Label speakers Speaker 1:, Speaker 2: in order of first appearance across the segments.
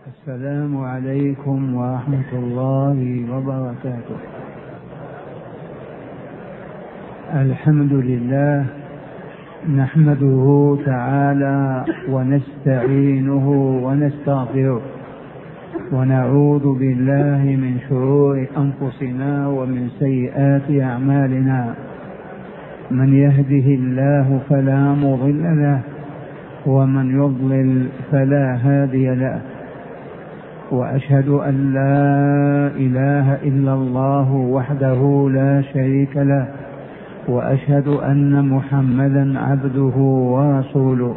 Speaker 1: السلام عليكم ورحمة الله وبركاته. الحمد لله نحمده تعالى ونستعينه ونستغفره ونعوذ بالله من شرور أنفسنا ومن سيئات أعمالنا. من يهده الله فلا مضل له ومن يضلل فلا هادي له، وأشهد أن لا إله إلا الله وحده لا شريك له، وأشهد أن محمدا عبده ورسوله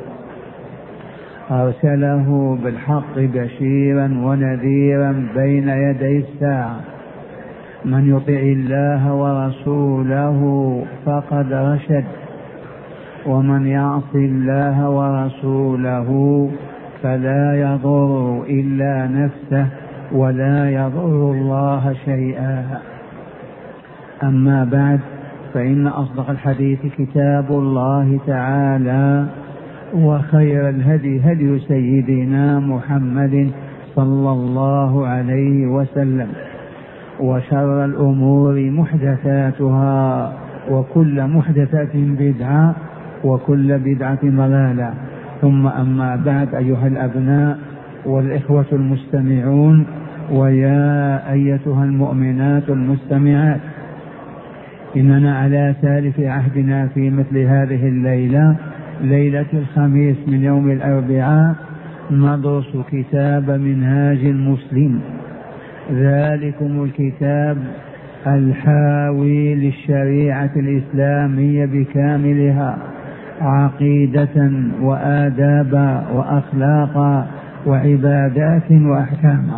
Speaker 1: أرسله بالحق بشيرا ونذيرا بين يدي الساعة. من يطع الله ورسوله فقد رشد، ومن يعص الله ورسوله فلا يضر إلا نفسه ولا يضر الله شيئا. أما بعد، فإن أصدق الحديث كتاب الله تعالى، وخير الهدي هدي سيدنا محمد صلى الله عليه وسلم، وشر الأمور محدثاتها، وكل محدثة بدعة، وكل بدعة ضلالة. ثم أما بعد، أيها الأبناء والإخوة المستمعون، ويا أيتها المؤمنات المستمعات، إننا على سالف عهدنا في مثل هذه الليلة، ليلة الخميس من يوم الأربعاء، ندرس كتاب منهاج المسلم، ذلكم الكتاب الحاوي للشريعة الإسلامية بكاملها، عقيدة وآدابا وأخلاقا وعبادات وأحكاما.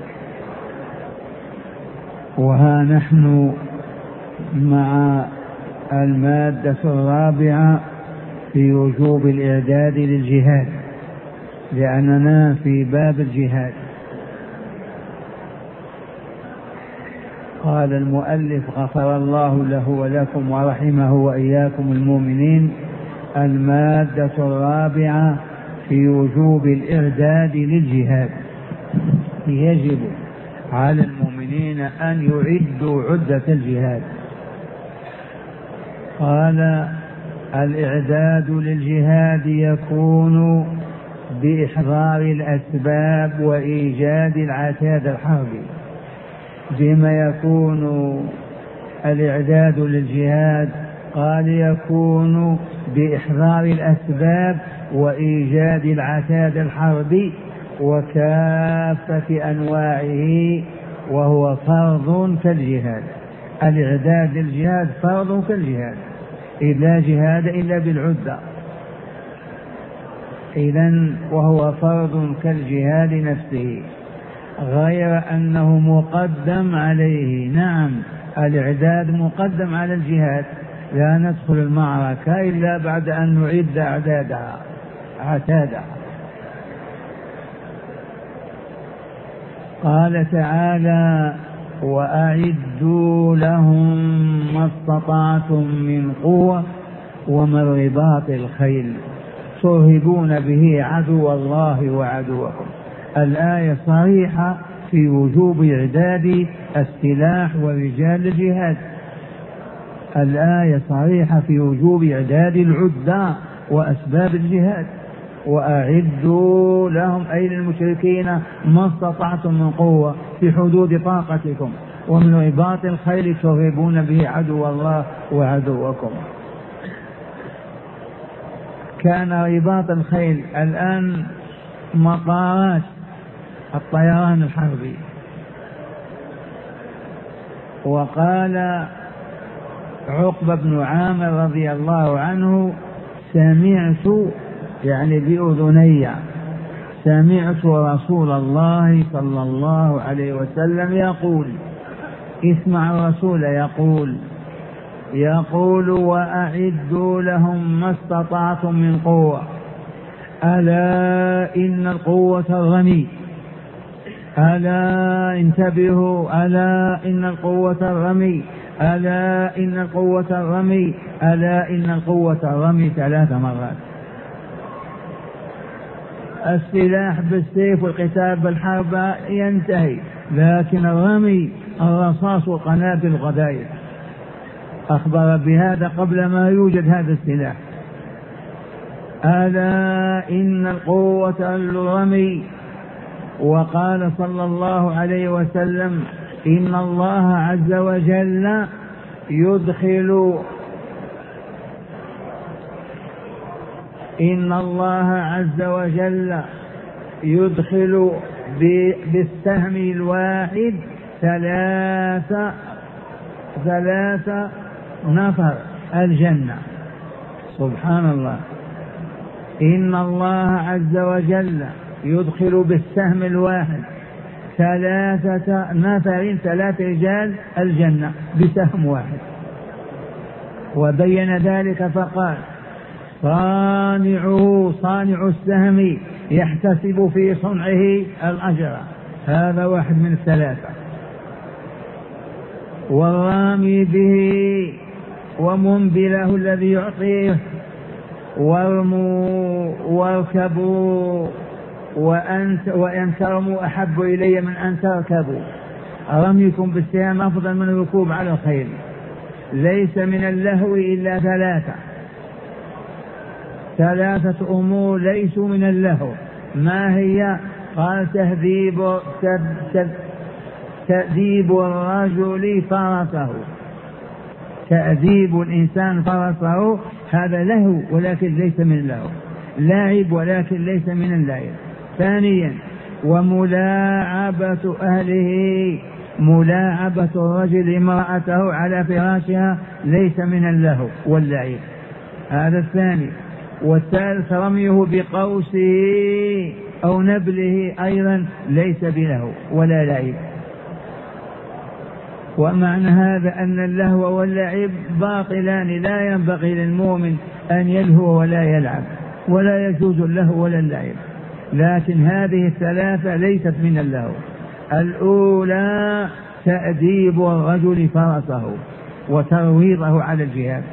Speaker 1: وها نحن مع المادة الرابعة في وجوب الإعداد للجهاد، لأننا في باب الجهاد. قال المؤلف غفر الله له ولكم ورحمه وإياكم المؤمنين: المادة الرابعة في وجوب الإعداد للجهاد. يجب على المؤمنين أن يعدوا عدة الجهاد. قال: الإعداد للجهاد يكون بإحضار الأسباب وإيجاد العتاد الحربي. بما يكون الإعداد للجهاد؟ قال: يكون بإحضار الأسباب وإيجاد العتاد الحربي وكافة أنواعه، وهو فرض كالجهاد. الإعداد للجهاد فرض كالجهاد، لا جهاد إلا بالعدة. إذن وهو فرض كالجهاد نفسه، غير أنه مقدم عليه. نعم، الإعداد مقدم على الجهاد، لا ندخل المعركة إلا بعد أن نعد عتادها. قال تعالى: وأعدوا لهم ما استطعتم من قوة ومن رباط الخيل ترهبون به عدو الله وعدوكم. الآية صريحة في وجوب إعداد السلاح ورجال الجهاد. الآية صريحة في وجوب إعداد العدة وأسباب الجهاد. وأعدوا لهم أي للمشركين ما استطعتم من قوة في حدود طاقتكم، ومن رباط الخيل ترهبون به عدو الله وعدوكم. كان رباط الخيل الآن مطارات الطيران الحربي. وقال عقبة بن عامر رضي الله عنه: سمعت، يعني بأذني، سمعت رسول الله صلى الله عليه وسلم يقول، اسمع الرسول يقول: وأعدوا لهم ما استطعتم من قوة. ألا إن القوة الرمي، ألا انتبهوا، ألا إن القوة الرمي، ألا إن القوة الرمي، ألا إن القوة الرمي 3 مرات. السلاح بالسيف والقتال بالحرب ينتهي، لكن الرمي الرصاص والقنابل الغدائر أخبر بهذا قبل ما يوجد هذا السلاح. ألا إن القوة الرمي. وقال صلى الله عليه وسلم إن الله عز وجل يدخل بالسهم الواحد ثلاثة نفر الجنة. سبحان الله. إن الله عز وجل يدخل بالسهم الواحد 3 نفر 3 رجال الجنة بسهم واحد. وبين ذلك فقال صانع السهم يحتسب في صنعه الأجر، هذا واحد من 3. والرامي به ومنبله الذي يعطيه، واركبوا وأن ترموا أحب إلي من أن تركبوا. رميكم بالسهام أفضل من الركوب على الخيل. ليس من اللهو إلا 3 أمور ليسوا من اللهو. ما هي؟ قال تأديب الرجل فرسه، تأديب الإنسان فرسه، هذا لهو ولكن ليس من اللهو، لاعب ولكن ليس من اللعب. ثانيا وملاعبة أهله، ملاعبة الرجل امرأته على فراشها ليس من اللهو واللعب، هذا الثاني. والثالث رميه بقوسه أو نبله أيضا ليس بلهو ولا لعب. ومعنى هذا أن اللهو واللعب باطلان، لا ينبغي للمؤمن أن يلهو ولا يلعب، ولا يجوز اللهو ولا اللعب. لكن هذه 3 ليست من اللهو. الأولى تأديب الرجل فرسه وترويضه على الجهاد.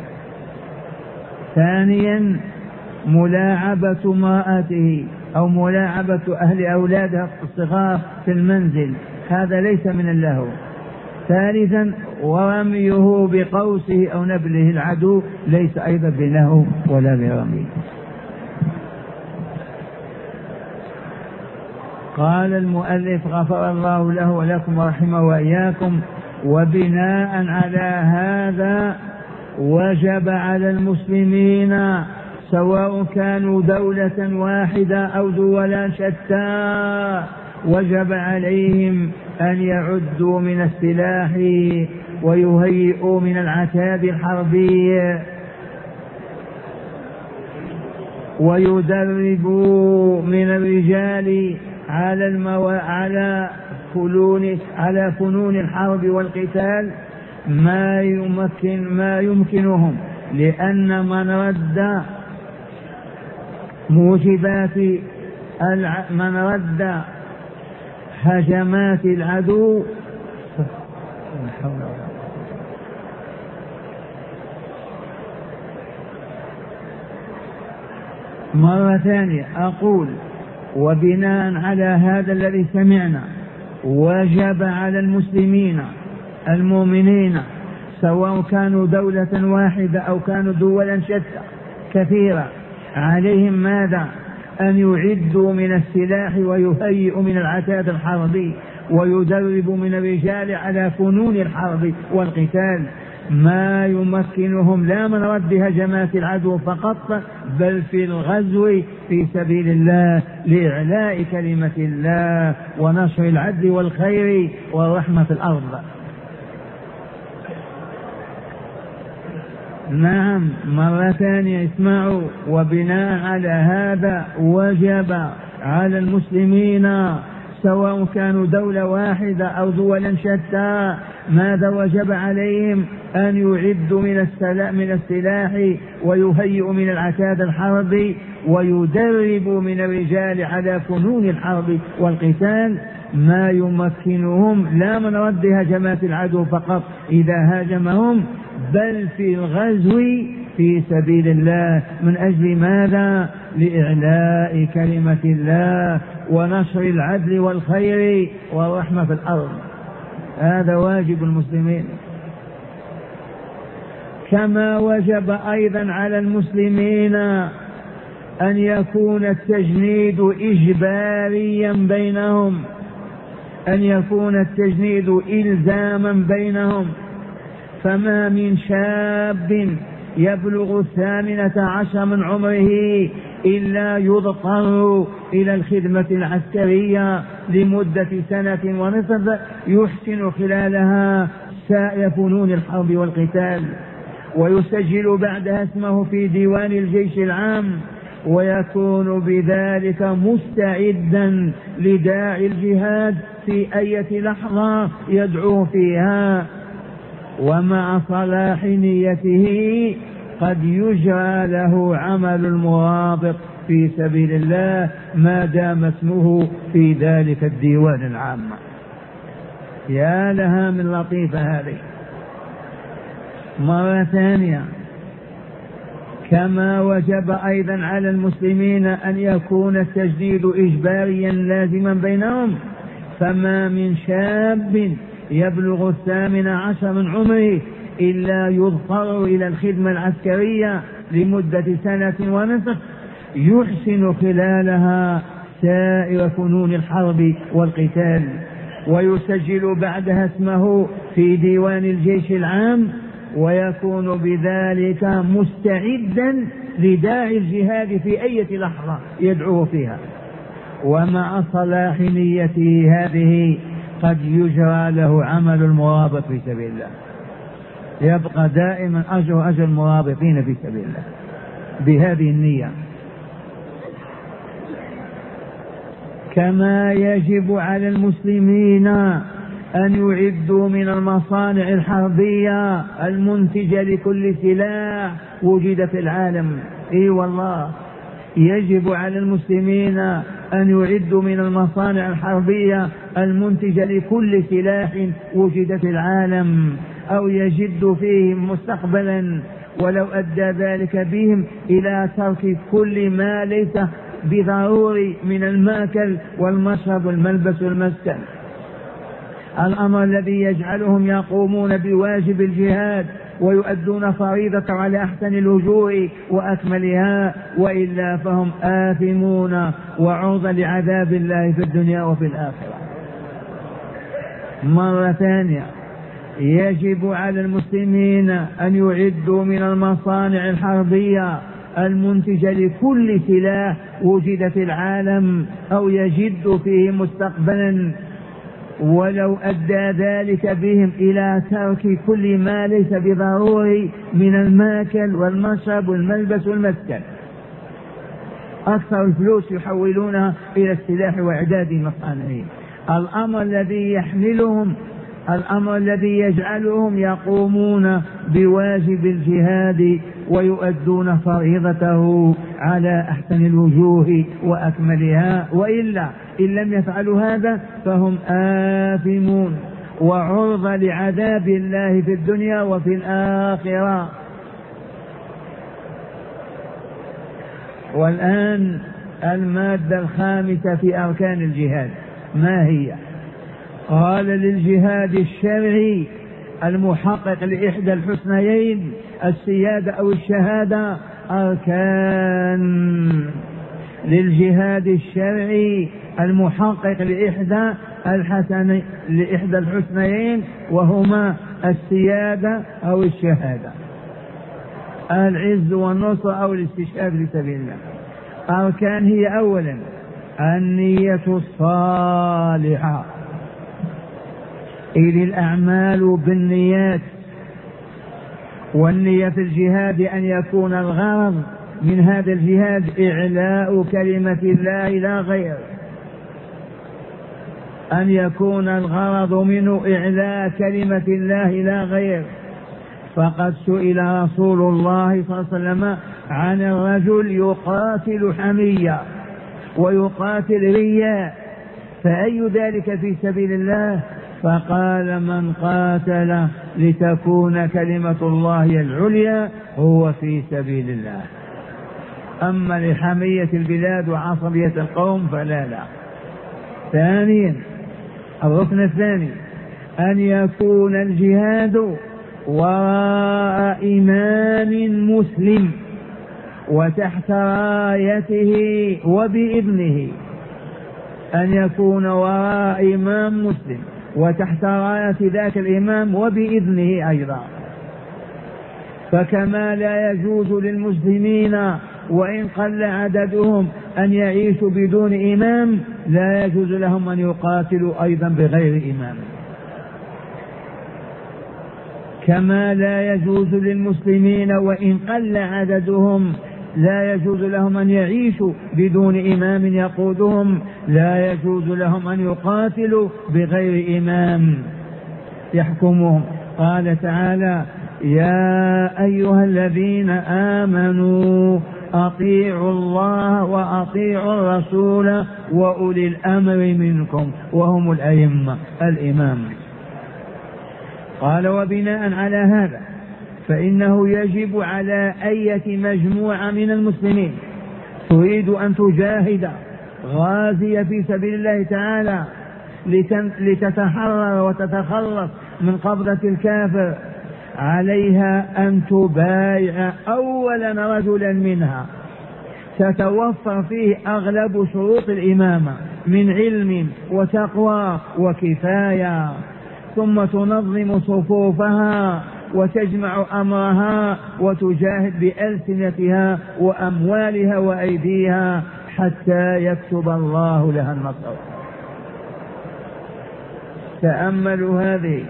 Speaker 1: ثانيا ملاعبة امرأته أو ملاعبة أهل أولاده الصغار في المنزل، هذا ليس من اللهو. ثالثا ورميه بقوسه أو نبله العدو ليس أيضا بلهو ولا برمي. قال المؤلف غفر الله له ولكم ورحمه وإياكم. وبناء على هذا وجب على المسلمين سواء كانوا دولة واحدة أو دولا شتى، وجب عليهم أن يعدوا من السلاح ويهيئوا من العتاد الحربي ويدربوا من الرجال على فنون الحرب والقتال ما يمكنهم، لأن من رد من رد هجمات العدو مرة ثانية أقول وبناء على هذا الذي سمعنا وجب على المسلمين المؤمنين سواء كانوا دولة واحدة أو كانوا دولا شتى كثيرة، عليهم ماذا؟ أن يعدوا من السلاح ويهيئوا من العتاد الحربي ويدربوا من الرجال على فنون الحرب والقتال ما يمكنهم لا من رد هجمات العدو فقط، بل في الغزو في سبيل الله لإعلاء كلمة الله ونشر العدل والخير والرحمة في الأرض. نعم مرة ثانية اسمعوا. وبناء على هذا وجب على المسلمين سواء كانوا دولة واحدة أو دولا شتى ماذا وجب عليهم؟ أن يعدوا من السلاح ويهيئوا من العتاد الحربي ويدربوا من الرجال على فنون الحرب والقتال ما يمكنهم لا من رد هجمات العدو فقط إذا هاجمهم، بل في الغزو في سبيل الله. من أجل ماذا؟ لإعلاء كلمة الله ونشر العدل والخير والرحمة في الأرض. هذا واجب المسلمين. كما وجب أيضا على المسلمين أن يكون التجنيد إجباريا بينهم، أن يكون التجنيد إلزاما بينهم. فما من شاب يبلغ 18 من عمره إلا يضطر إلى الخدمة العسكرية لمدة 1.5 سنة يحسن خلالها سائر فنون الحرب والقتال، ويسجل بعدها اسمه في ديوان الجيش العام، ويكون بذلك مستعدا لداعي الجهاد في أي لحظة يدعو فيها. ومع صلاح نيته قد يجرى له عمل المرابط في سبيل الله ما دام اسمه في ذلك الديوان العام. يا لها من لطيفة هذه. مرة ثانية، كما وجب أيضا على المسلمين أن يكون التجديد إجباريا لازما بينهم، فما من شاب يبلغ 18 من عمره إلا يضطر إلى الخدمة العسكرية لمدة 1.5 سنة يحسن خلالها سائر فنون الحرب والقتال، ويسجل بعدها اسمه في ديوان الجيش العام، ويكون بذلك مستعدا لداعي الجهاد في أي لحظة يدعو فيها. ومع صلاح نيته هذه قد يجرى له عمل المرابط في سبيل الله، يبقى دائما أجر المرابطين في سبيل الله بهذه النية. كما يجب على المسلمين أن يعدوا من المصانع الحربية المنتجة لكل سلاح وجد في العالم. إي والله، يجب على المسلمين أن يعدوا من المصانع الحربية المنتجة لكل سلاح وجد في العالم أو يجد فيهم مستقبلا، ولو أدى ذلك بهم إلى ترك كل ما ليس بضروري من الماكل والمشرب والملبس والمسكن. الأمر الذي يجعلهم يقومون بواجب الجهاد ويؤدون فريضة على أحسن الوجوه وأكملها، وإلا فهم آثمون وعرضة لعذاب الله في الدنيا وفي الآخرة. مرة ثانية، يجب على المسلمين أن يعدوا من المصانع الحربية المنتجة لكل سلاح وجد في العالم أو يجد فيه مستقبلا، ولو أدى ذلك بهم إلى ترك كل ما ليس بضروري من الماكل والمشرب والملبس والمسكن. أكثر الفلوس يحولونها إلى السلاح وإعداد مصانعهم. الأمر الذي يحملهم، الأمر الذي يجعلهم يقومون بواجب الجهاد ويؤدون فريضته على أحسن الوجوه وأكملها، وإلا إن لم يفعلوا هذا فهم آثمون وعرضة لعذاب الله في الدنيا وفي الآخرة. والآن المادة الخامسة في أركان الجهاد ما هي؟ قال: للجهاد الشرعي المحقق لإحدى الحسنيين السيادة أو الشهادة أركان. للجهاد الشرعي المحقق لإحدى الحسنيين وهما السيادة أو الشهادة، العز والنصر أو الاستشهاد في سبيل الله. أركان هي: أولا النية الصالحة، إذ الأعمال بالنيات، والنية في الجهاد أن يكون الغرض من هذا الجهاد إعلاء كلمة الله لا غير، أن يكون الغرض منه إعلاء كلمة الله لا غير. فقد سئل رسول الله صلى الله عليه وسلم عن الرجل يقاتل حمية ويقاتل رياء، فأي ذلك في سبيل الله؟ فقال: من قاتل لتكون كلمة الله العليا هو في سبيل الله. أما لحمية البلاد وعصبية القوم فلا لا. ثانيا الركن الثاني أن يكون الجهاد وراء إمام مسلم وتحت رايته وبإذنه، أن يكون وراء إمام مسلم وتحت راية ذاك الإمام وبإذنه أيضا. فكما لا يجوز للمسلمين وإن قل عددهم أن يعيشوا بدون إمام، لا يجوز لهم أن يقاتلوا أيضا بغير إمام. كما لا يجوز للمسلمين وإن قل عددهم، لا يجوز لهم أن يعيشوا بدون إمام يقودهم، لا يجوز لهم أن يقاتلوا بغير إمام يحكمهم. قال تعالى: يا أيها الذين آمنوا أطيعوا الله وأطيعوا الرسول وأولي الأمر منكم، وهم الأئمة الإمام. قال: وبناء على هذا فإنه يجب على أية مجموعة من المسلمين تريد أن تجاهد غازية في سبيل الله تعالى لتتحرر وتتخلص من قبضة الكافر، عليها أن تبايع أولا رجلا منها تتوفر فيه أغلب شروط الإمامة من علم وتقوى وكفاية، ثم تنظم صفوفها وتجمع أمرها وتجاهد بألسنتها وأموالها وأيديها حتى يكتب الله لها النصر. تأملوا هذه.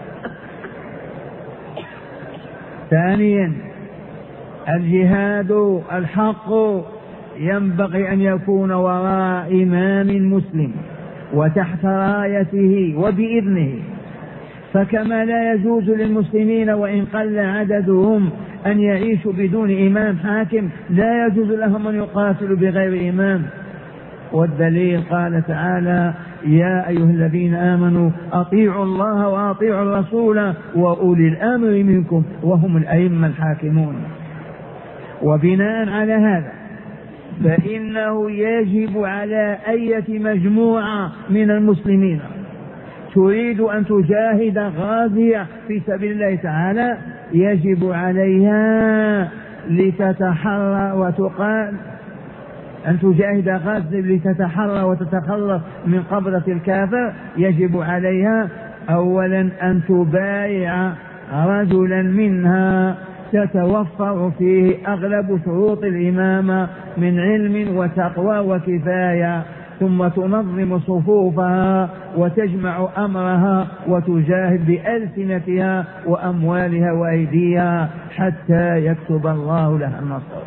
Speaker 1: ثانيا الجهاد الحق ينبغي أن يكون وراء إمام مسلم وتحت رايته وبإذنه. فكما لا يجوز للمسلمين وإن قل عددهم أن يعيشوا بدون إمام حاكم، لا يجوز لهم أن يقاتلوا بغير إمام. والدليل قال تعالى: يا أيها الذين آمنوا أطيعوا الله وأطيعوا الرسول وأولي الأمر منكم وهم الأئمة الحاكمون. وبناء على هذا فإنه يجب على أية مجموعة من المسلمين تريد أن تجاهد غازية في سبيل الله تعالى، يجب عليها لتتحرى وتقال أن تجاهد غازية لتتحرى وتتخلص من قبضة الكافر، يجب عليها أولا أن تبايع رجلا منها تتوفر فيه أغلب شروط الإمامة من علم وتقوى وكفاية، ثم تنظم صفوفها وتجمع أمرها وتجاهد بألسنتها وأموالها وأيديها حتى يكتب الله لها النصر.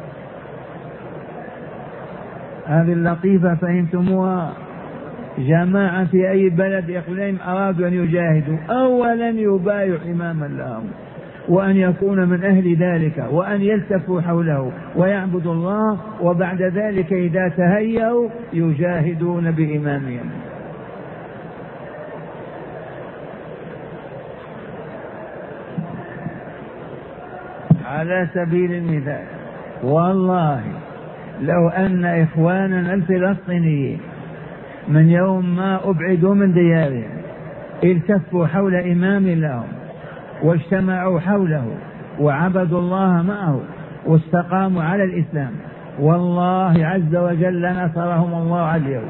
Speaker 1: هذه اللطيفة فهمتموها؟ جماعة في أي بلد إقليم أرادوا أن يجاهدوا، أولا يبايع إماما لهم وأن يكون من أهل ذلك وأن يلتفوا حوله ويعبدوا الله، وبعد ذلك إذا تهيأوا يجاهدون بإمامهم. على سبيل المثال، والله لو أن إخواننا الفلسطينيين من يوم ما أبعدوا من ديارهم التفوا حول إمام لهم واجتمعوا حوله وعبدوا الله معه واستقاموا على الإسلام، والله عز وجل نصرهم الله على اليوم.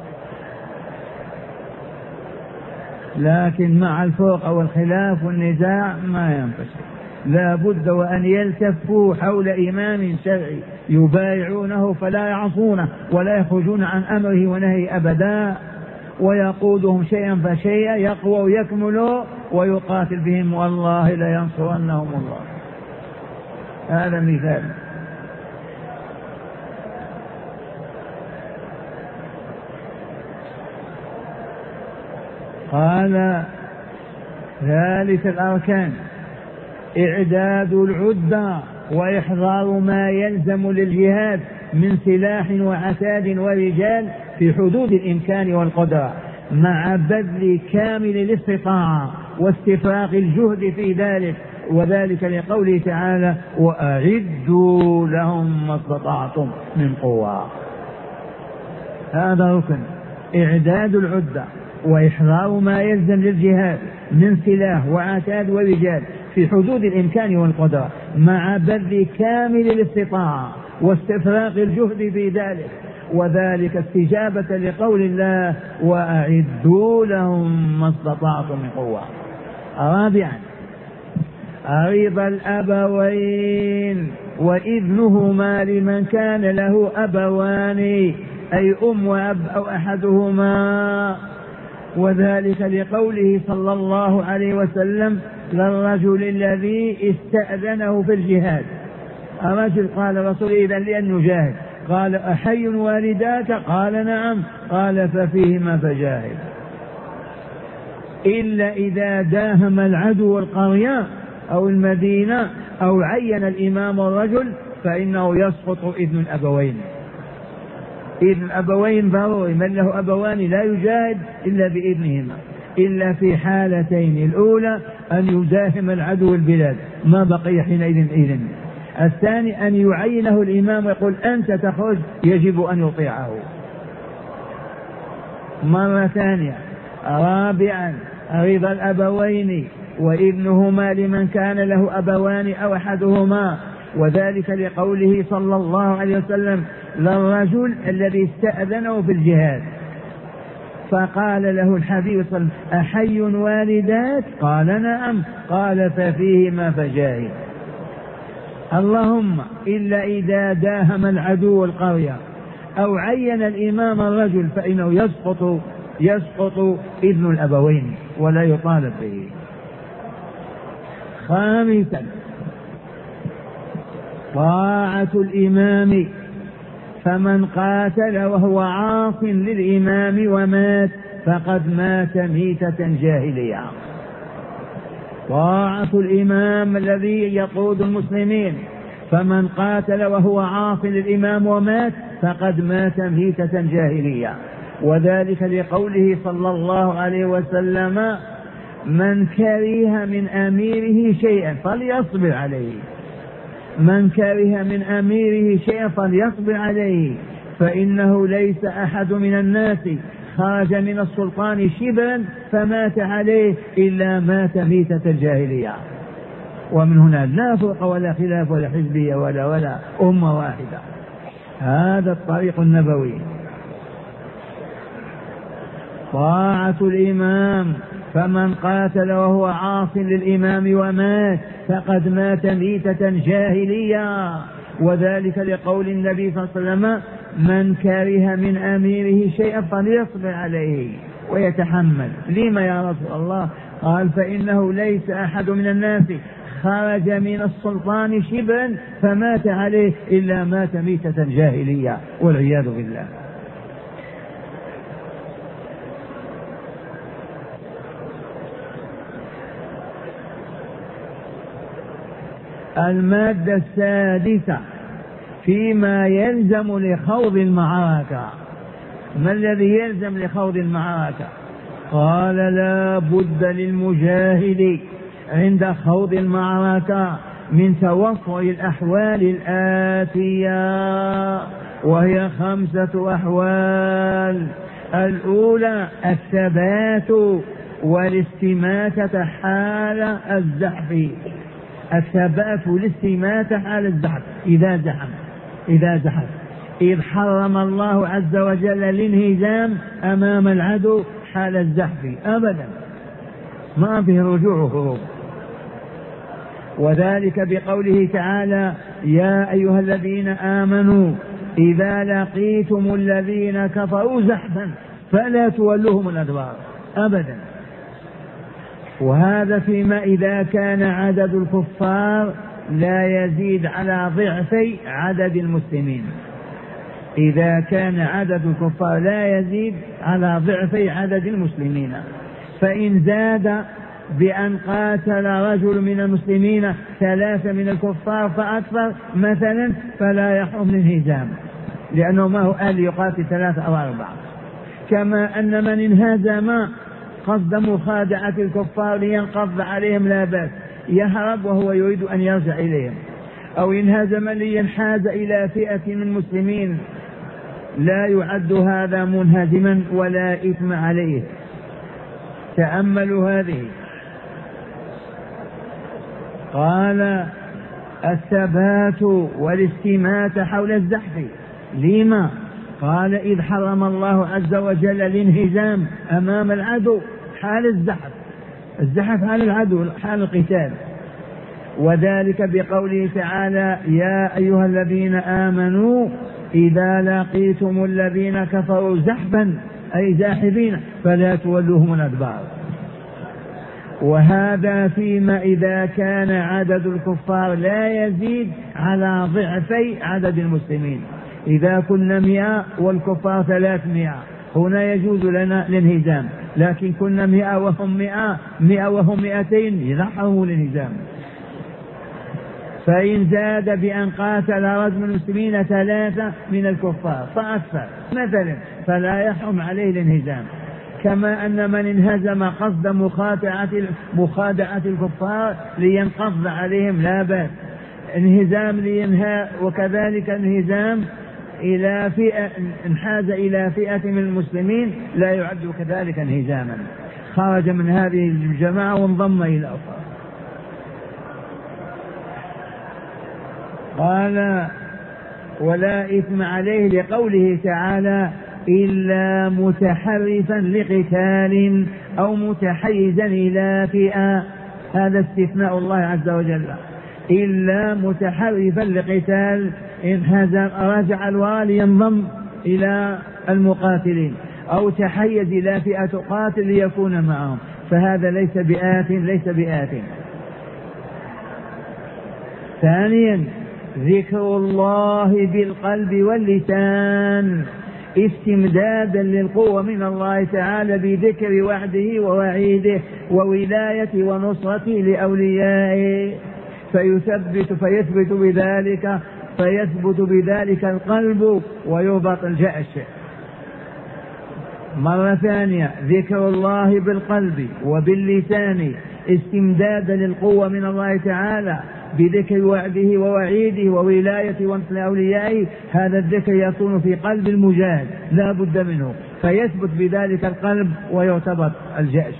Speaker 1: لكن مع الفرقة والخلاف والنزاع ما ينفع، لا بد وأن يلتفوا حول إمام شرعي يبايعونه فلا يعصونه ولا يخرجون عن أمره ونهي أبدا، ويقودهم شيئا فشيئا يقوى ويكملوا ويقاتل بهم، والله لينصرنهم الله. هذا مثال. قال: ثالث الأركان إعداد العدة وإحضار ما يلزم للجهاد من سلاح وعتاد ورجال في حدود الإمكان والقدرة، مع بذل كامل الاستطاعة واستفراغ الجهد في ذلك وذلك لقوله تعالى وأعدوا لهم ما استطعتم من قوة. هذا ركن إعداد العدة وإحضار ما يلزم للجهاد من سلاح وعتاد ورجال في حدود الإمكان والقدرة مع بذل كامل الاستطاعة واستفراغ الجهد في ذلك، وذلك استجابة لقول الله وأعدوا لهم ما استطعتم من قوة. رابعا رضا الأبوين وإذنهما لمن كان له أبوان أي أم وأب أو أحدهما، وذلك لقوله صلى الله عليه وسلم للرجل الذي استأذنه في الجهاد. الرجل قال الرسول إذن لأن نجاهد، قال أحي والداك؟ قال نعم، قال ففيهما فجاهد. إلا إذا داهم العدو القرية أو المدينة أو عين الإمام الرجل فإنه يسقط إذن الأبوين. إذن الأبوين ضروري، من له أبوان لا يجاهد إلا بإذنهما، إلا في حالتين: الأولى أن يداهم العدو البلاد ما بقي حينئذ إذن، الثاني أن يعينه الإمام ويقول أنت تخرج يجب أن يطيعه. مرة ثانية. رابعا رضا الأبوين وإذنهما لمن كان له أبوان أو أحدهما، وذلك لقوله صلى الله عليه وسلم للرجل الذي استأذنه في الجهاد فقال له الحبيب صلى الله عليه وسلم أحي والداك؟ قال نعم، قال ففيهما فجاهد. اللهم إلا إذا داهم العدو القرية أو عين الإمام الرجل فإنه يسقط إذن الأبوين ولا يطالب به. خامسا طاعة الإمام، فمن قاتل وهو عاص للإمام ومات فقد مات ميتة جاهلية. طاعة الإمام الذي يقود المسلمين، فمن قاتل وهو عاص للإمام ومات فقد مات ميتة جاهلية، وذلك لقوله صلى الله عليه وسلم من كره من أميره شيئا فليصبر عليه، من كره من أميره شيئا فليصبر عليه، فإنه ليس أحد من الناس خرج من السلطان شبرا فمات عليه إلا مات ميتة الجاهلية. ومن هنا لا فرق ولا خلاف ولا حزبية ولا أمة واحدة، هذا الطريق النبوي. طاعة الإمام، فمن قاتل وهو عاص للإمام ومات فقد مات ميتة جاهلية، وذلك لقول النبي صلى الله عليه وسلم من كره من أميره شيئا فليصبر عليه ويتحمل. لما يا رسول الله؟ قال فإنه ليس أحد من الناس خرج من السلطان شبرا فمات عليه إلا مات ميتة جاهلية والعياذ بالله. المادة السادسة فيما يلزم لخوض المعركة. ما الذي يلزم لخوض المعركة؟ قال لا بد للمجاهد عند خوض المعركة من توفر الأحوال الآتية، وهي 5 أحوال. الأولى الثبات والاستماتة حال الزحف. الثبات والاستماتة حال الزحف إذا زحف، إذ حرم الله عز وجل الانهزام أمام العدو حال الزحف أبدا، ما فيه رجوع وهروب. وذلك بقوله تعالى يا أيها الذين آمنوا إذا لقيتم الذين كفروا زحفا فلا تولوهم الأدبار أبدا. وهذا فيما إذا كان عدد الكفار لا يزيد على ضعفي عدد المسلمين، إذا كان عدد الكفار لا يزيد على ضعفي عدد المسلمين، فإن زاد بأن قاتل رجل من المسلمين 3 من الكفار فأكثر مثلا فلا يحرم الانهزام، لأنه ما هو أهل يقاتل 3 أو 4. كما أن من انهزم قصد مخادعة الكفار لينقض عليهم لا بأس، يهرب وهو يريد أن يرجع إليهم، أو ينهزم لينحاز إلى فئة من المسلمين، لا يعد هذا منهزما ولا إثم عليه. تأملوا هذه. قال الثبات والاستمات حول الزحف. لما؟ قال إذ حرم الله عز وجل الانهزام أمام العدو حال الزحف، الزحف حال العدو حال القتال، وذلك بقوله تعالى يا أيها الذين آمنوا إذا لقيتم الذين كفروا زحفا أي زاحفين فلا تولوهم الأدبار. وهذا فيما إذا كان عدد الكفار لا يزيد على ضعفي عدد المسلمين. إذا كنا 100 والكفار 300 هنا يجوز لنا الانهزام، لكن كنا 100 وهم 100 وهم 200 يضحوا الانهزام. فإن زاد بأن قاتل رجل المسلمين 3 من الكفار فأكثر مثلا فلا يحرم عليه الانهزام، كما أن من انهزم قصد مخادعة الكفار لينقض عليهم لا بأس، انهزام لينهى، وكذلك انهزام إلى فئة انحاز إلى فئة من المسلمين لا يعد كذلك انهزاما، خرج من هذه الجماعة وانضم إلى أخرى. قال ولا إثم عليه لقوله تعالى إلا متحرفا لقتال أو متحيزا إلى فئة، هذا استثناء الله عز وجل، إلا متحرفا لقتال إن رجع الوالي ينضم إلى المقاتلين أو تحيز إلى فئة تقاتل ليكون معهم، فهذا ليس بآت. ثانيا ذكر الله بالقلب واللسان استمدادا للقوة من الله تعالى بذكر وعده ووعيده وولاية ونصرته لأوليائه، فيثبت بذلك القلب ويربط الجأش. مرة ثانية ذكر الله بالقلب وباللسان استمدادا للقوة من الله تعالى بذكر وعده ووعيده وولاية ونصر أوليائه، هذا الذكر يكون في قلب المجاهد لا بد منه، فيثبت بذلك القلب ويرتبط الجأش.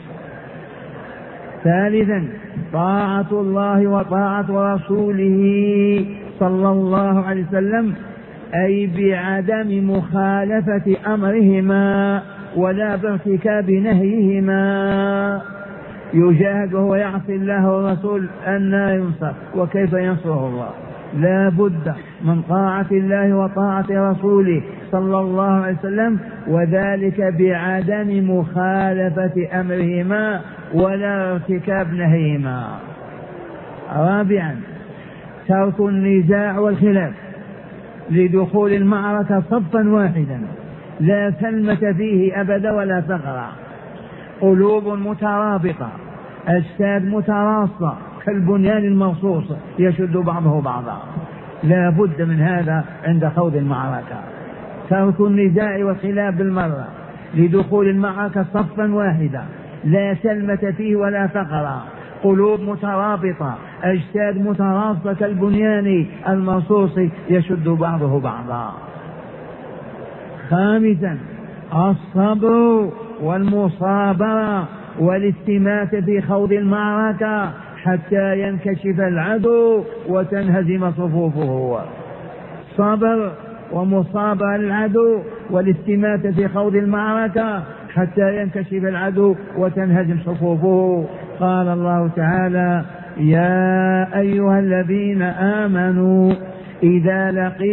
Speaker 1: ثالثا طاعة الله وطاعة رسوله صلى الله عليه وسلم، أي بعدم مخالفة أمرهما ولا بارتكاب نهيهما. يجاهد وهو يعصي الله والرسول أن ينصر، وكيف ينصره الله؟ لا بد من طاعة الله وطاعة رسوله صلى الله عليه وسلم، وذلك بعدم مخالفة أمرهما ولا ارتكاب نهيهما. رابعا ترك النزاع والخلاف لدخول المعركة صفا واحدا لا ثلمة فيه أبدا ولا ثغرة، قلوب مترابطة، أجساد متراصة كالبنيان المرصوص يشد بعضه بعضا، لا بد من هذا عند خوض المعركة. ترك النزاع والخلاف بالمرة لدخول المعركة صفا واحدا لا ثلمة فيه ولا ثغرة، قلوب مترابطة، أجساد متراصة كالبنيان المرصوص يشد بعضه بعضا. خامسا الصبر والمصابرة والاستماتة في خوض المعركة حتى ينكشف العدو وتنهزم صفوفه. صبر ومصابرة للعدو والاستماتة في خوض المعركة حتى ينكشف العدو وتنهزم صفوفه. قال الله تعالى يا أيها الذين آمنوا إذا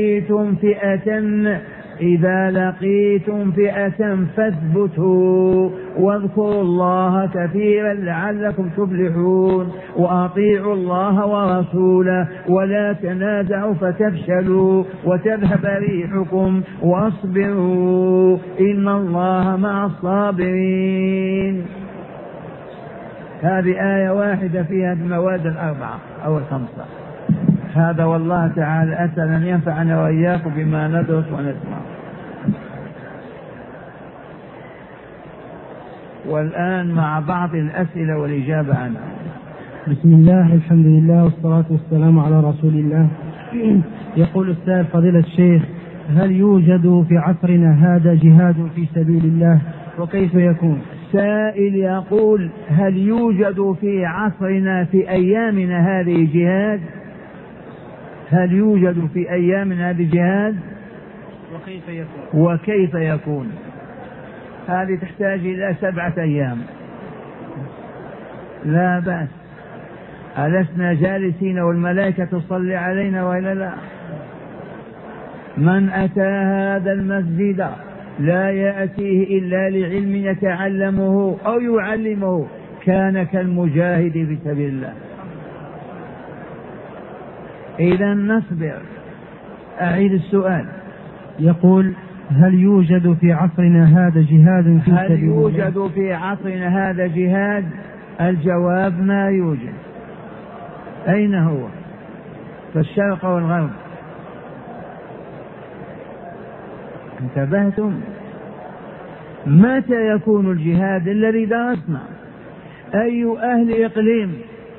Speaker 1: لقيتم فئة فاثبتوا واذكروا الله كثيرا لعلكم تفلحون وأطيعوا الله ورسوله ولا تنازعوا فتفشلوا وتذهب ريحكم واصبروا إن الله مع الصابرين. هذه آية واحدة فيها المواد الأربعة أو الخمسة. هذا والله تعالى أسأل أن ينفعنا وإياكم بما ندرس ونسمع. والآن مع بعض الأسئلة والإجابة عنها.
Speaker 2: بسم الله، الحمد لله، والصلاة والسلام على رسول الله. يقول السائل فضيلة الشيخ: هل يوجد في عصرنا هذا جهاد في سبيل الله، وكيف يكون؟
Speaker 1: السائل يقول: هل يوجد في عصرنا في أيامنا هذه جهاد؟ هل يوجد في أيامنا هذه جهاد؟ وكيف يكون؟ هذه تحتاج إلى 7 أيام. لا بأس، ألسنا جالسين والملائكة تصلي علينا وإلا لا؟ من أتى هذا المسجد لا يأتيه إلا لعلم يتعلمه أو يعلمه كان كالمجاهد في سبيل الله. إذا نصبر. أعيد السؤال.
Speaker 2: يقول: هل يوجد في عصرنا هذا جهاد في سبيل الله؟
Speaker 1: هل يوجد في عصرنا هذا جهاد؟ الجواب: ما يوجد. أين هو؟ في الشرق والغرب. انتبهتم؟ متى يكون الجهاد الذي درسنا؟ أي أهل إقليم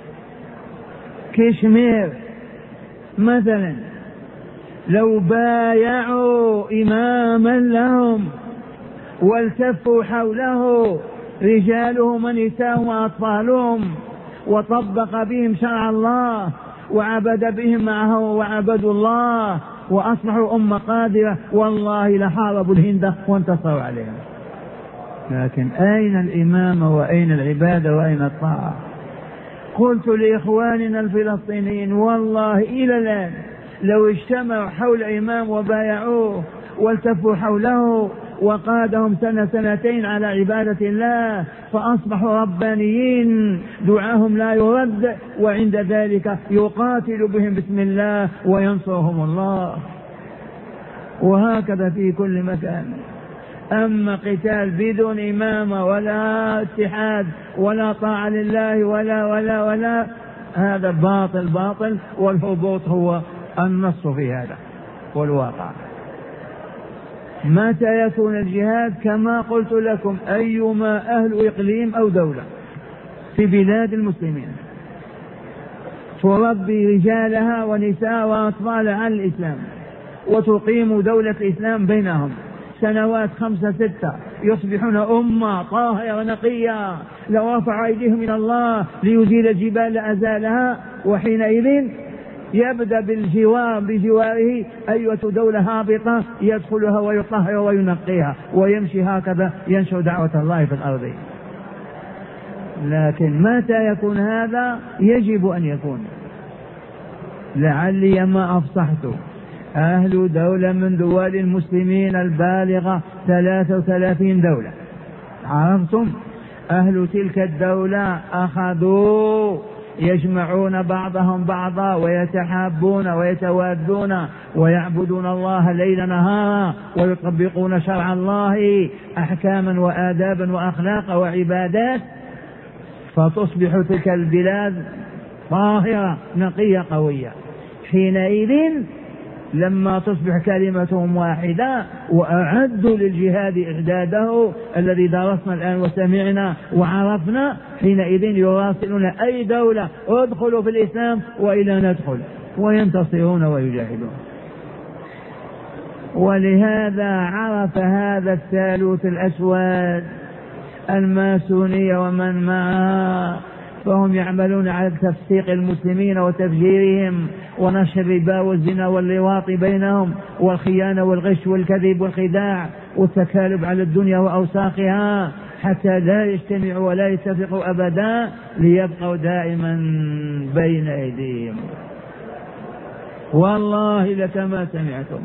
Speaker 1: كشمير مثلا لو بايعوا إماما لهم والتفوا حوله رجالهم ونساءهم وأطفالهم وطبق بهم شرع الله وعبد بهم معه وعبدوا الله وأصبحوا أمة قادرة، والله لحاربوا الهند وانتصروا عليهم. لكن أين الإمامة وأين العبادة وأين الطاعة؟ قلت لإخواننا الفلسطينيين والله إلى الآن لو اجتمعوا حول إمام وبايعوه والتفوا حوله وقادهم 2 على عبادة الله فأصبحوا ربانيين دعاهم لا يرد، وعند ذلك يقاتل بهم بسم الله وينصرهم الله. وهكذا في كل مكان. أما قتال بدون إمامة ولا اتحاد ولا طاعة لله ولا هذا باطل، والهبوط هو النص في هذا والواقع. متى يكون الجهاد؟ كما قلت لكم: أيما أهل إقليم أو دولة في بلاد المسلمين تربي رجالها ونساء وأطفالها على الإسلام وتقيم دولة الإسلام بينهم سنوات 5 6 يصبحون أمة طاهرة نقية لو رفعوا أيديهم إلى الله ليزيل الجبال لأزالها، وحينئذ يبدأ بجواره أية دولة هابطة يدخلها ويطهر وينقيها ويمشي هكذا ينشر دعوة الله في الأرض. لكن متى يكون هذا؟ يجب أن يكون. لعلي ما أفصحت، أهل دولة من دول المسلمين البالغة 33 دولة، عرفتم؟ أهل تلك الدولة أخذوا يجمعون بعضهم بعضا ويتحابون ويتوادون ويعبدون الله ليل نهارا ويطبقون شرع الله أحكاما وآدابا وأخلاق وعبادات، فتصبح تلك البلاد طاهرة نقية قوية. حينئذ لما تصبح كلمتهم واحدة وأعدوا للجهاد إعداده الذي درسنا الآن وسمعنا وعرفنا، حينئذ يراسلون أي دولة ادخلوا في الإسلام وإلا ندخل، وينتصرون ويجاهدون. ولهذا عرف هذا الثالوث الأسود الماسونية ومن معها، فهم يعملون على تفسيق المسلمين وتفجيرهم ونشر الربا والزنا واللواط بينهم والخيانة والغش والكذب والخداع والتكالب على الدنيا وأوساخها حتى لا يجتمعوا ولا يتفقوا أبدا ليبقوا دائما بين أيديهم. والله لكما سمعتم.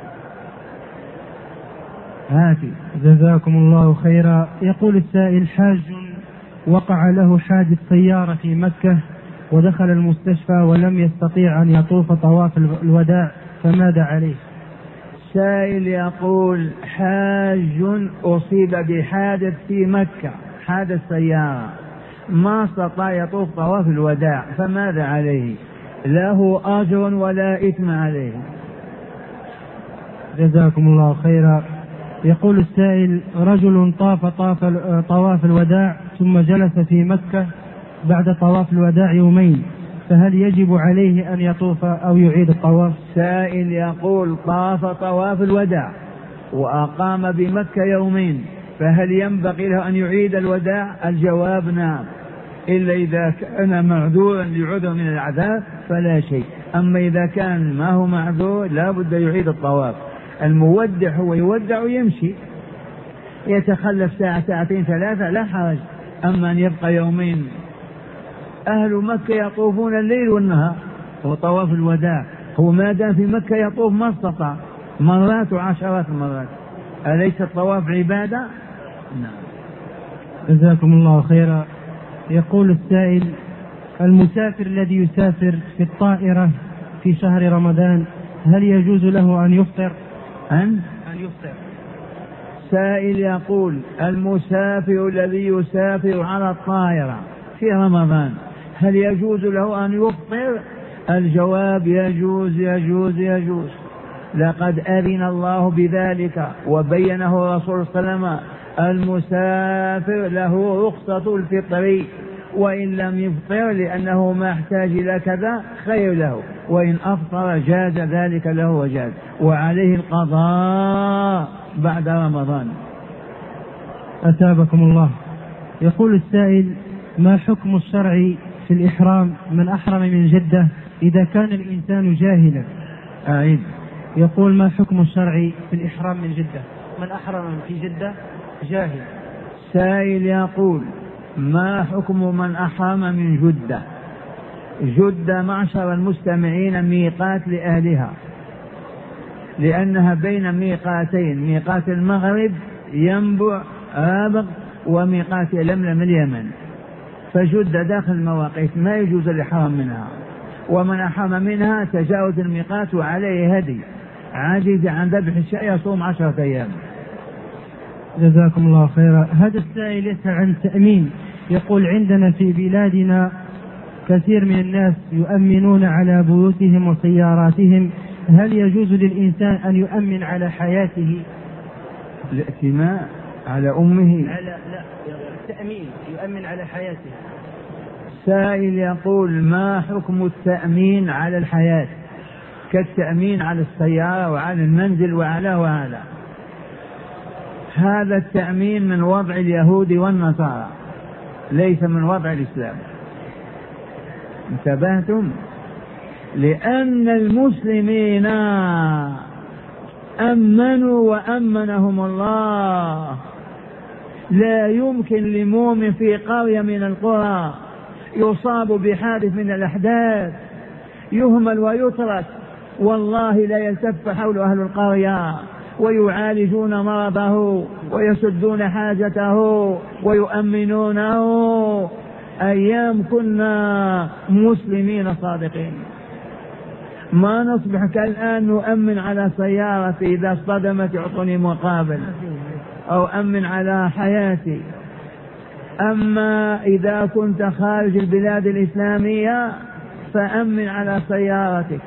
Speaker 2: هاتي. جزاكم الله خيرا. يقول السائل: حاج وقع له حادث سيارة في مكة ودخل المستشفى ولم يستطيع أن يطوف طواف الوداع، فماذا عليه؟
Speaker 1: سائل يقول: حاج أصيب بحادث في مكة، حادث سيارة، ما استطاع يطوف طواف الوداع، فماذا عليه؟ له أجر ولا إثم عليه.
Speaker 2: جزاكم الله خيرا. يقول السائل: رجل طاف طواف الوداع ثم جلس في مكة بعد طواف الوداع يومين، فهل يجب عليه أن يطوف أو يعيد الطواف؟
Speaker 1: سائل يقول طاف طواف الوداع وأقام بمكة يومين، فهل ينبغي له أن يعيد الوداع؟ الجواب نعم، إلا إذا كان معذورا لعذر من الأعذار فلا شيء، أما إذا كان ما هو معذور لا بد يعيد الطواف. المودع هو يودع ويمشي، يتخلف ساعة ساعتين ثلاثة لا حرج، أما أن يبقى يومين. أهل مكة يطوفون الليل والنهار، هو طواف الوداع، هو ما دام في مكة يطوف ما استطاع مرات وعشرات المرات، أليس الطواف عبادة؟ نعم.
Speaker 2: جزاكم الله خيرا. يقول السائل: المسافر الذي يسافر في الطائرة في شهر رمضان هل يجوز له أن يفطر؟
Speaker 1: أن
Speaker 2: يفطر.
Speaker 1: سائل يقول: المسافر الذي يسافر على الطائرة في رمضان هل يجوز له أن يفطر؟ الجواب يجوز يجوز يجوز، لقد أذن الله بذلك وبينه الرسول صلى الله عليه وسلم: المسافر له رخصة الفطر وإن لم يفطر لأنه ما احتاج إلى كذا خير له، وإن أفطر جاز ذلك له وجاز، وعليه القضاء بعد رمضان.
Speaker 2: أثابكم الله. يقول السائل: ما حكم الشرع في الإحرام من أحرم من جدة إذا كان الإنسان جاهلا؟
Speaker 1: أعيد.
Speaker 2: يقول: ما حكم الشرع في الإحرام من جدة من أحرم في جدة جاهل؟
Speaker 1: سائل يقول: ما حكم من أحرم من جدة؟ جدة معشر المستمعين ميقات لأهلها، لأنها بين ميقاتين، ميقات المغرب ينبع آبق وميقات لملم اليمن، فجدة داخل المواقيت ما يجوز الإحرام منها، ومن أحرم منها تجاوز الميقات وعليه هدي، عاجز عن ذبح الشيء يصوم 10 أيام.
Speaker 2: جزاكم الله خيرا. هذا السائل يسأل عن التأمين، يقول: عندنا في بلادنا كثير من الناس يؤمنون على بيوتهم وسياراتهم، هل يجوز للإنسان أن يؤمن على حياته؟
Speaker 1: الائتمان على أمه؟
Speaker 2: لا، التأمين يؤمن على حياته.
Speaker 1: سائل يقول: ما حكم التأمين على الحياة كالتأمين على السيارة وعلى المنزل وعلى هذا التأمين من وضع اليهود والنصارى، ليس من وضع الإسلام. انتبهتم؟ لأن المسلمين أمنوا وأمنهم الله، لا يمكن لمؤمن في قرية من القرى يصاب بحادث من الأحداث يهمل ويترك، والله لا يلتف حول أهل القرية ويعالجون مرضه ويسدون حاجته ويؤمنونه. أيام كنا مسلمين صادقين، ما نصبح كالآن نؤمن على سيارتي إذا اصطدمت يعطوني مقابل، أو أمن على حياتي. أما إذا كنت خارج البلاد الإسلامية فأمن على سيارتك،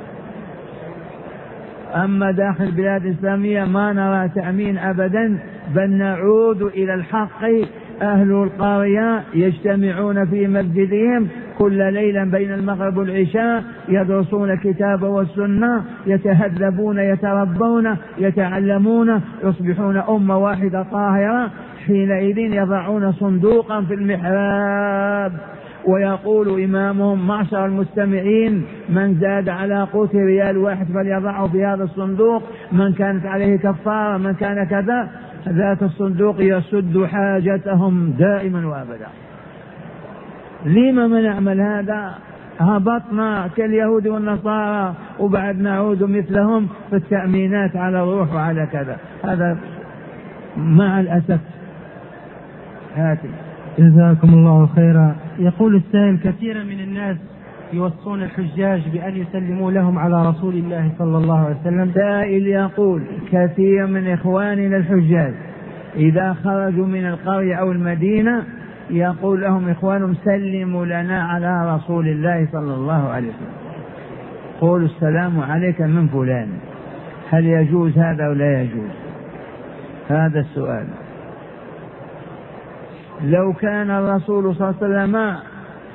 Speaker 1: أما داخل البلاد الإسلامية ما نرى تأمين أبدا، بل نعود إلى الحق. أهل القرية يجتمعون في مسجدهم كل ليلة بين المغرب والعشاء، يدرسون الكتاب والسنة، يتهذبون يتربون يتعلمون، يصبحون أمة واحدة طاهرة. حينئذ يضعون صندوقا في المحراب ويقول إمامهم: معشر المستمعين، من زاد على قوت ريال واحد فليضعه في هذا الصندوق، من كانت عليه كفارة، من كان كذا. ذات الصندوق يسد حاجتهم دائما وابدا. لما ما نعمل هذا؟ هبطنا كاليهود والنصارى وبعد نعود مثلهم في التأمينات على الروح وعلى كذا، هذا مع الأسف. هاتي.
Speaker 2: جزاكم الله خيرا. يقول السائل: كثيرا من الناس يوصون الحجاج بأن يسلموا لهم على رسول الله صلى الله عليه وسلم.
Speaker 1: سائل يقول: كثير من إخواننا الحجاج إذا خرجوا من القرية أو المدينة يقول لهم إخوانهم: سلموا لنا على رسول الله صلى الله عليه وسلم، قولوا السلام عليك من فلان. هل يجوز هذا أو لا يجوز؟ هذا السؤال. لو كان الرسول صلى الله عليه وسلم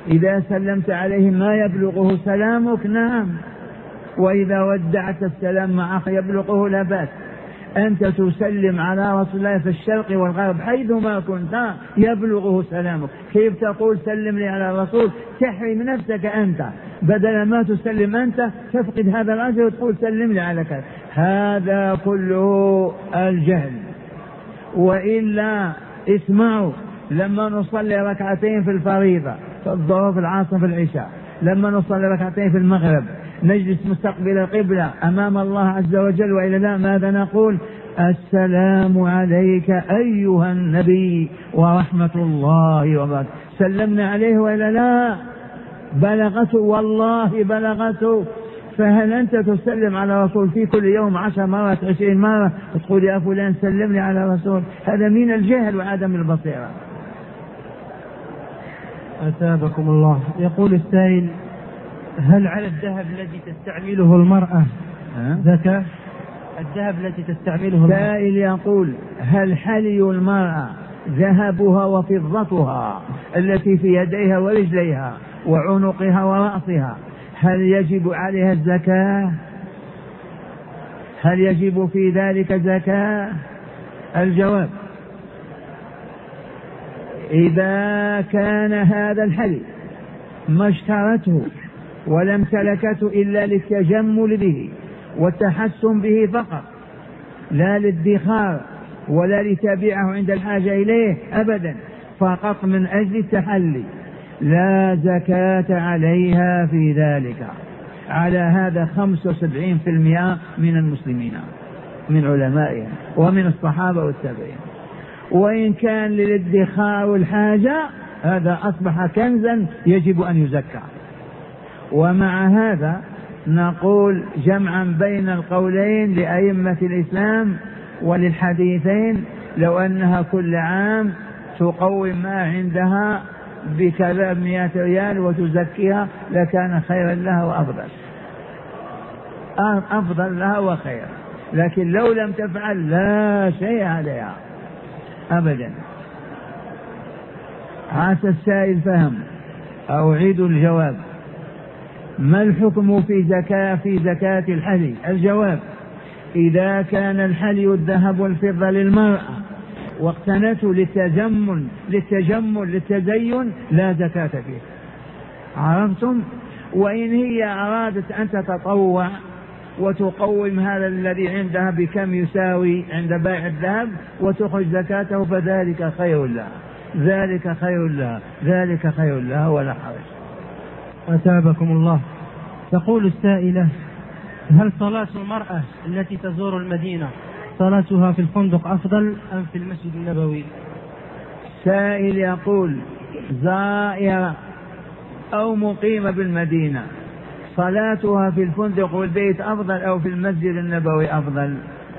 Speaker 1: إذا سلمت عليه ما يبلغه سلامك نعم، وإذا ودعت السلام مع أخ يبلغه لا بأس. أنت تسلم على رسول الله في الشرق والغرب حيثما كنت يبلغه سلامك، كيف تقول سلم لي على الرسول؟ تحرم نفسك أنت، بدل ما تسلم أنت تفقد هذا الأجر وتقول سلم لي على كذا. هذا كله الجهل. وإلا اسمعوا، لما نصلي ركعتين في الفريضة في الظهر في العصر في العشاء، لما نصلي ركعتين في المغرب نجلس مستقبل القبلة أمام الله عز وجل وإلا لا، ماذا نقول؟ السلام عليك أيها النبي ورحمة الله وبركاته. سلمنا عليه وإلا لا؟ بلغته والله بلغته. فهل أنت تسلم على رسول في كل يوم 10 مرات 20 مرة وتقول يا فلان سلمني على رسول؟ هذا من الجهل وعدم البصيرة.
Speaker 2: أثابكم الله. يقول السائل: هل على الذهب الذي تستعمله المرأة زكاة؟ الذهب الذي تستعمله المرأة.
Speaker 1: سائل يقول: هل حلي المرأة ذهبها وفضتها التي في يديها ورجليها وعنقها ورأسها هل يجب عليها الزكاة؟ هل يجب في ذلك زكاة؟ الجواب: إذا كان هذا الحلي ما اشترته ولا امتلكته إلا للتجمل به والتحسن به فقط، لا للادخار ولا لتبيعه عند الحاجة إليه أبدا، فقط من أجل التحلي، لا زكاة عليها في ذلك. على هذا 75% من المسلمين من علمائهم ومن الصحابة والتابعين. وإن كان للادخار والحاجة هذا أصبح كنزا يجب أن يزكى. ومع هذا نقول جمعا بين القولين لأئمة الإسلام وللحديثين: لو أنها كل عام تقوم ما عندها بكذا 100 ريال وتزكيها لكان خيرا لها وأفضل، أفضل لها وخير. لكن لو لم تفعل لا شيء عليها أبدا. عسى السائل فهم. أعيد الجواب: ما الحكم في زكاة الحلي؟ الجواب: إذا كان الحلي الذهب والفضة للمرأة واقتنته للتزين لا زكاة فيه. عرفتم؟ وإن هي أرادت أن تتطوع وتقوم هذا الذي عندها بكم يساوي عند بيع الذهب وتخرج زكاته فذلك خير لها، ذلك خير لها، ذلك خير لها ولا حرج.
Speaker 2: أثابكم الله. تقول السائلة: هل صلاة المرأة التي تزور المدينة صلاتها في الفندق أفضل أم في المسجد النبوي؟
Speaker 1: سائل يقول: زائرة أو مقيمة بالمدينة صلاتها في الفندق والبيت أفضل أو في المسجد النبوي أفضل؟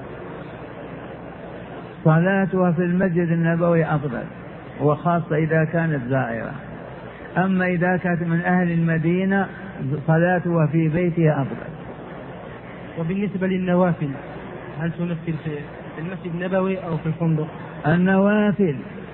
Speaker 1: صلاتها في المسجد النبوي أفضل، وخاصة إذا كانت زائرة. أما إذا كانت من أهل المدينة صلاتها في بيتها أفضل.
Speaker 2: وبالنسبة للنوافل هل تنفل في المسجد النبوي أو في الفندق؟
Speaker 1: النوافل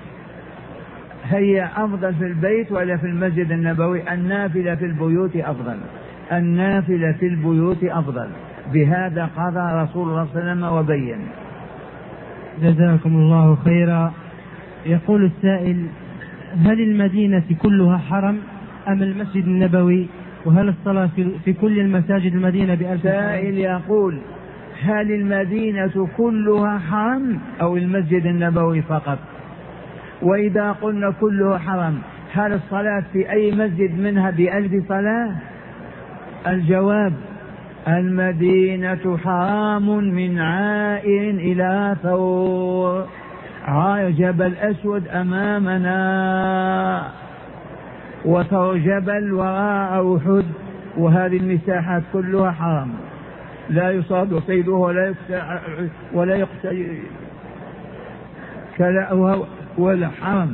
Speaker 1: هي أفضل في البيت ولا في المسجد النبوي؟ النافلة في البيوت أفضل، النافلة في البيوت أفضل. بهذا قضى رسول الله صلى الله عليه وسلم وبين.
Speaker 2: جزاكم الله خيرا. يقول السائل: هل المدينة كلها حرم أم المسجد النبوي؟ وهل الصلاة في كل المساجد المدينة ب1000؟
Speaker 1: سائل يقول: هل المدينة كلها حرم أو المسجد النبوي فقط؟ وإذا قلنا كلها حرم هل الصلاة في أي مسجد منها ب1000 صلاة؟ الجواب: المدينة حرام من عائر إلى ثور. جبل أسود أمامنا وثور جبل وراء أحد، وهذه المساحات كلها حرام، لا يصاد صيده ولا يقتل ولا حرام.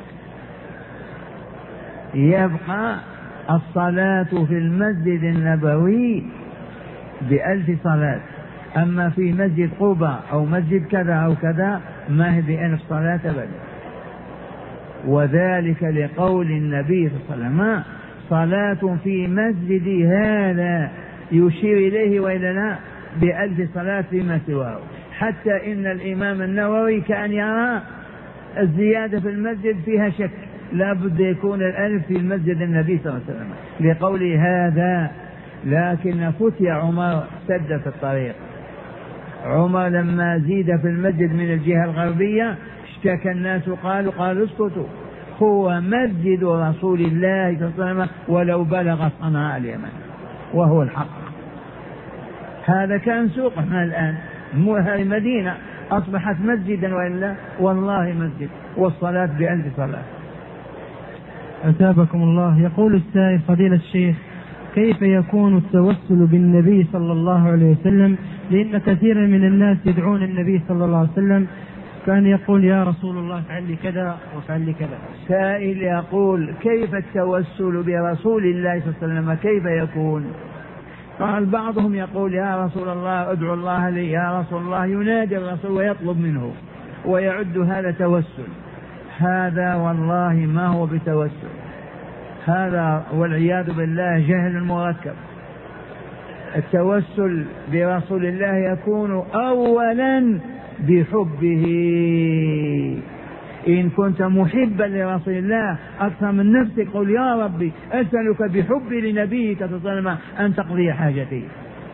Speaker 1: يبقى الصلاة في المسجد النبوي ب1000 صلاة، أما في مسجد قباء أو مسجد كذا أو كذا ما هي ب1000 صلاة أبدا. وذلك لقول النبي صلى الله عليه وسلم: صلاة في مسجد هذا يشير إليه وإلى لا ب1000 صلاة فيما سواه، حتى إن الإمام النووي كان يرى الزيادة في المسجد فيها شك، لا بد يكون 1000 في المسجد النبي صلى الله عليه وسلم لقوله هذا. لكن فتي عمر سد في الطريق. عمر لما زيد في المسجد من الجهة الغربية اشتكى الناس قالوا اسكتوا، هو مسجد رسول الله صلى الله عليه وسلم ولو بلغ صنعاء اليمن، وهو الحق. هذا كان سوقنا الآن، هذه مدينة أصبحت مسجدا، وإلا والله مسجد، والصلاة ب1000 صلاة.
Speaker 2: أثابكم الله. يقول السائل: فضيلة الشيخ، كيف يكون التوسل بالنبي صلى الله عليه وسلم؟ لأن كثيرا من الناس يدعون النبي صلى الله عليه وسلم، كان يقول: يا رسول الله افعل لي كذا وافعل لي كذا.
Speaker 1: سائل يقول: كيف التوسل برسول الله صلى الله عليه وسلم كيف يكون؟ قال بعضهم يقول: يا رسول الله ادعو الله لي، يا رسول الله، ينادي الرسول ويطلب منه ويعد هذا توسل. هذا والله ما هو بتوسل، هذا والعياذ بالله جهل مركب. التوسل برسول الله يكون أولا بحبه. إن كنت محبا لرسول الله أكثر من نفسك قل: يا ربي أسألك بحبي لنبيك صلى الله عليه وسلم أن تقضي حاجتي.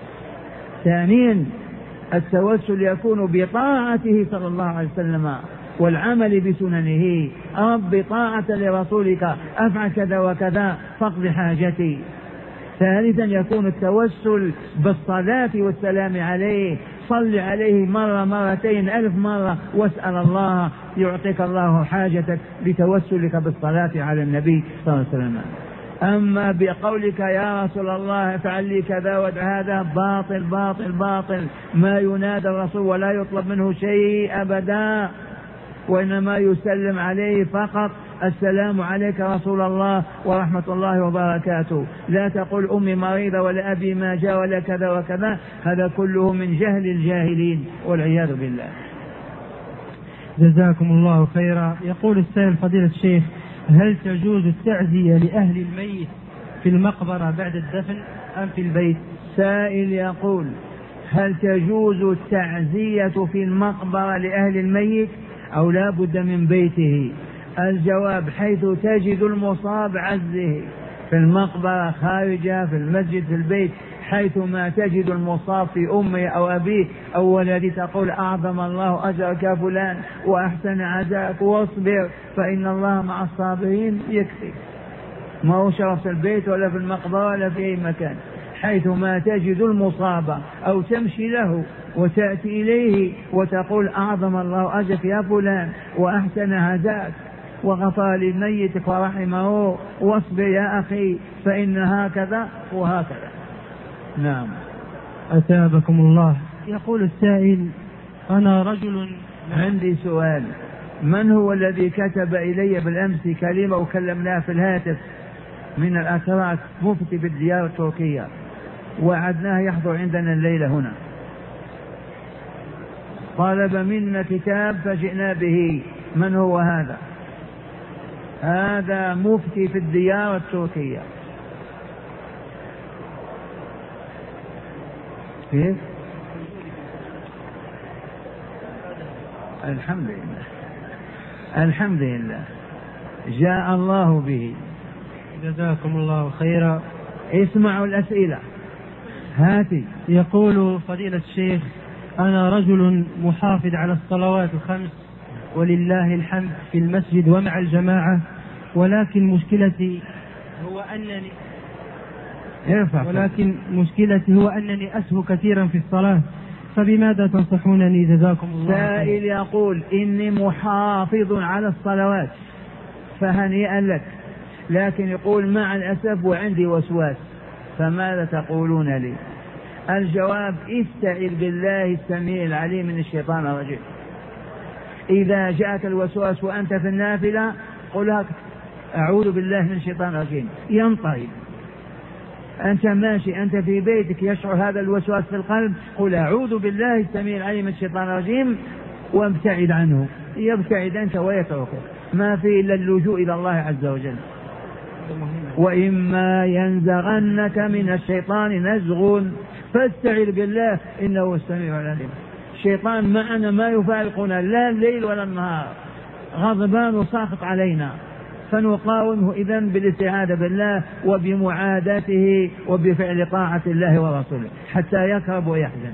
Speaker 1: ثانيا التوسل يكون بطاعته صلى الله عليه وسلم والعمل بسننه. رب طاعة لرسولك، أفعل كذا وكذا فاقض حاجتي. ثالثا يكون التوسل بالصلاة والسلام عليه، صل عليه مرة مرتين 1000 مرة واسأل الله يعطيك الله حاجتك بتوسلك بالصلاة على النبي صلى الله عليه وسلم. أما بقولك يا رسول الله افعل لي كذا هذا باطل باطل باطل، ما ينادى الرسول ولا يطلب منه شيء أبدا، وإنما يسلم عليه فقط: السلام عليك رسول الله ورحمة الله وبركاته. لا تقول أمي مريضة ولا أبي ما جاء ولا كذا وكذا، هذا كله من جهل الجاهلين والعياذ بالله.
Speaker 2: جزاكم الله خيرا. يقول السائل: فضيلة الشيخ، هل تجوز التعزية لأهل الميت في المقبرة بعد الدفن أم في البيت؟
Speaker 1: سائل يقول: هل تجوز التعزية في المقبرة لأهل الميت أو لا بد من بيته؟ الجواب: حيث تجد المصاب عزه، في المقبرة، خارجة، في المسجد، في البيت، حيث ما تجد المصاب في أمه أو أبيه أو ولده تقول: أعظم الله أجرك يا فلان وأحسن عزاك واصبر فإن الله مع الصابرين، يكفي. ما هو شرف في البيت ولا في المقبرة ولا في أي مكان. حيث ما تجد المصاب أو تمشي له وتأتي إليه وتقول: أعظم الله أجرك يا فلان وأحسن عزاك وغفر لميتك ورحمه واصبر يا أخي فإن هكذا وهكذا. نعم.
Speaker 2: أثابكم الله. يقول السائل: أنا رجل.
Speaker 1: عندي سؤال: من هو الذي كتب إلي بالأمس كلمة وكلمناه في الهاتف من الأتراك، مفتي بالديار التركية، وعدناه يحضر عندنا الليلة هنا، طلب منا كتاب فجئنا به. من هو هذا؟ هذا مفتي في الديار التركية. كيف؟ الحمد لله الحمد لله جاء الله به.
Speaker 2: جزاكم الله خيرا.
Speaker 1: اسمعوا الأسئلة هاتي.
Speaker 2: يقول: فضيلة الشيخ، أنا رجل محافظ على الصلوات الخمس ولله الحمد في المسجد ومع الجماعة، ولكن مشكلتي هو أنني أسهو كثيرا في الصلاة، فبماذا تنصحونني جزاكم الله؟
Speaker 1: سائل يقول: إني محافظ على الصلوات، فهنيئا لك، لكن يقول: مع الأسف وعندي وسواس، فماذا تقولون لي؟ الجواب: استعذ بالله السميع العليم من الشيطان الرجيم. إذا جاءك الوسواس وأنت في النافلة قل: أعوذ بالله من الشيطان الرجيم، ينطرد. أنت ماشي، أنت في بيتك، يشعر هذا الوسواس في القلب، قل: أعوذ بالله السميع العليم من الشيطان الرجيم وابتعد عنه، يبتعد أنت ويتركك. ما فيه إلا اللجوء إلى الله عز وجل. وإما ينزغنك من الشيطان نزغ فاستعذ بالله إنه السميع العليم. الشيطان معنا ما يفارقنا لا الليل ولا النهار، غضبان وساخط علينا، فنقاومه إذن بالاستعاذة بالله وبمعاداته وبفعل طاعة الله ورسوله حتى يكرب ويحزن.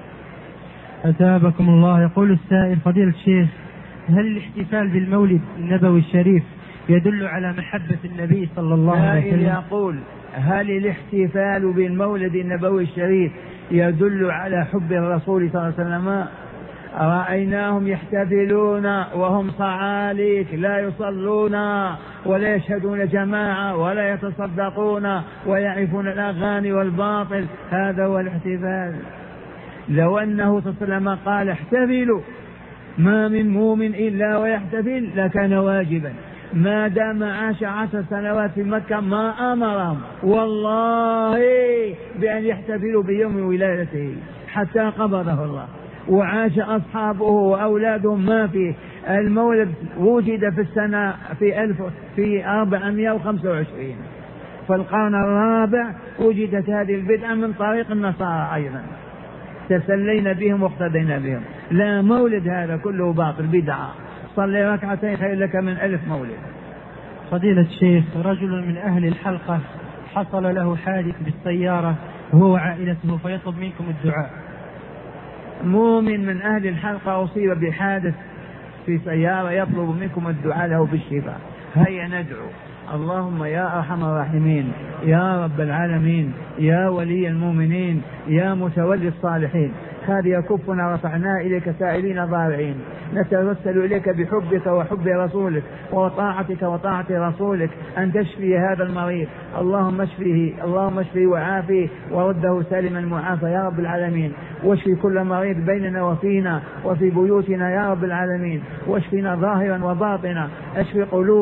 Speaker 2: أثابكم الله. يقول السائل: فضيلة الشيخ، هل الاحتفال بالمولد النبوي الشريف يدل على محبة النبي صلى الله عليه وسلم؟
Speaker 1: يقول: هل الاحتفال بالمولد النبوي الشريف يدل على حب الرسول صلى الله عليه وسلم؟ رأيناهم يحتفلون وهم صعاليك لا يصلون ولا يشهدون جماعة ولا يتصدقون ويعرفون الأغاني والباطل. هذا هو الاحتفال. لو أنه صلى الله عليه وسلم قال: احتفلوا، ما من مؤمن إلا ويحتفل، لكان واجبا. ما دام عاش 10 سنوات في مكة ما أمرهم والله بأن يحتفلوا بيوم ولادته حتى قبضه الله، وعاش أصحابه وأولادهم ما فيه. المولد وجد في السنة في 425، فالقرن الرابع وجدت هذه البدعة من طريق النصارى أيضا، تسلينا بهم واقتدينا بهم. لا، مولد هذا كله باطل بدعة. صلي ركعتين خير لك من 1000 مولد.
Speaker 2: فضيلة الشيخ، رجل من أهل الحلقة حصل له حادث بالسيارة هو وعائلته فيطلب منكم الدعاء.
Speaker 1: مؤمن من أهل الحلقة أصيب بحادث في سيارة يطلب منكم الدعاء له بالشفاء. هيا ندعو. اللهم يا أرحم الراحمين، يا رب العالمين، يا ولي المؤمنين، يا متولي الصالحين، هذه يكفنا رفعنا إليك سائلين ضارعين، نتوسل إليك بحبك وحب رسولك وطاعتك وطاعة رسولك أن تشفي هذا المريض. اللهم اشفه وعافيه ورده سالما معافى يا رب العالمين. واشفي كل مريض بيننا وفينا وفي بيوتنا يا رب العالمين، واشفنا ظاهرا وباطنا، اشفي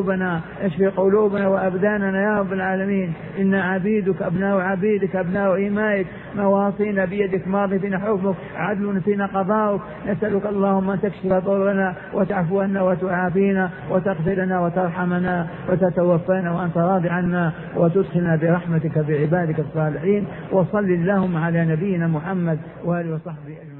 Speaker 1: قلوبنا وأبداننا يا رب العالمين. إن عبيدك أبناء عبيدك أبناء إمائك، نواصينا بيدك، ماض فينا حكمك، عدل فينا قضاؤك. نسألك اللهم أن تكشف ضرنا وتعفو عنا وتعافينا وتغفر لنا وترحمنا وتتوفانا وأنت راض عنا وتدخلنا برحمتك بعبادك الصالحين. وصل اللهم على نبينا محمد وآله وصحبه أجمعين.